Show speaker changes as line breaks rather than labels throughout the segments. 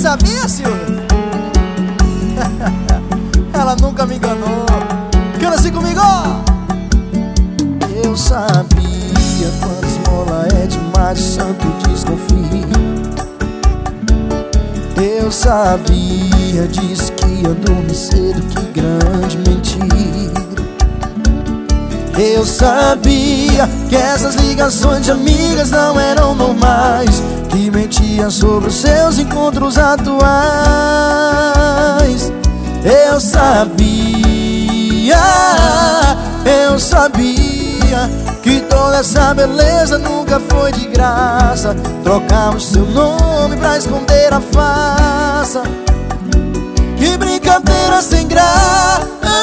sabia, Silvia? Ela nunca me enganou. Canta assim comigo, ó. Eu sabia, quando esmola é demais, o santo desconfia. Eu sabia, disse que ia dormir cedo, que grande mentira. Eu sabia que essas ligações de amigas não eram normais, que mentia sobre os seus encontros atuais. Eu sabia que toda essa beleza nunca foi de graça. Trocamos seu nome pra esconder a farsa. Que brincadeira sem graça.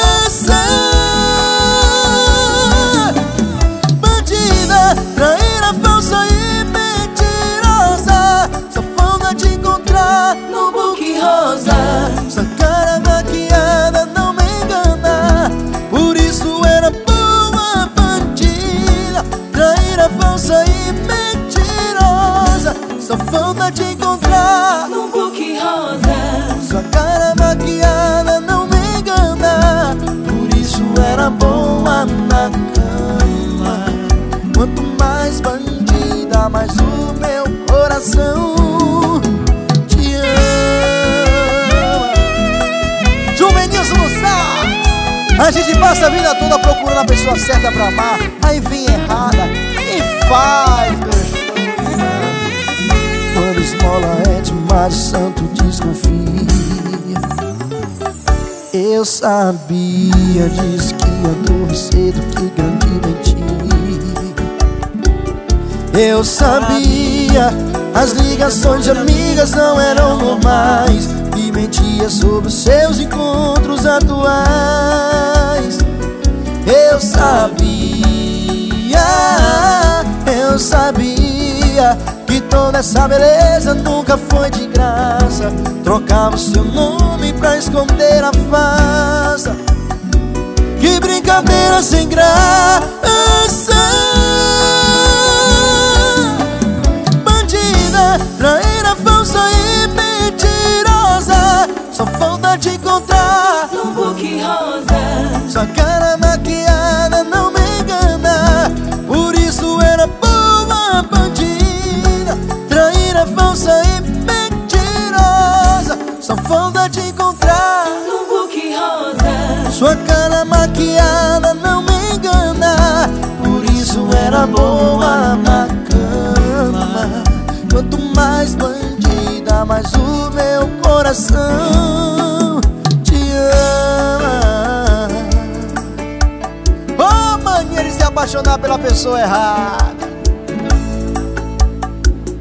Bandida, traíra, falsa e mentirosa. Só falta te encontrar no buquê rosa. Sua cara maquiada não me engana, por isso era boa bandida. Traíra, falsa e mentirosa. Só falta te encontrar
no buquê rosa.
Sua cara maquiada não me engana, por isso era boa na cama. Quanto mais bandida, mais o meu coração te ama. Juvenilson no sax. A gente passa a vida toda procurando a pessoa certa pra amar, aí vem errada e faz gostoso. Quando esmola é demais, o santo desconfia. Eu sabia, disse que ia dormir cedo, que grande mentira. Eu sabia, as ligações de amigas não eram normais, e mentia sobre os seus encontros atuais. Eu sabia que toda essa beleza nunca foi de graça. Trocava o seu nome pra esconder a farsa. Que brincadeira sem graça. Bandida, traíra, falsa e mentirosa. Só falta te encontrar
no buquê rosa.
Sua cara maquiada não me engana, por isso era boa bandida. Traíra, falsa e mentirosa. Só falta te encontrar
no buquê rosa.
Sua cara maquiada não me engana, por isso era boa na cama. Quanto mais bandida, mais o meu coração te ama. Oh, maneira de se apaixonar pela pessoa errada.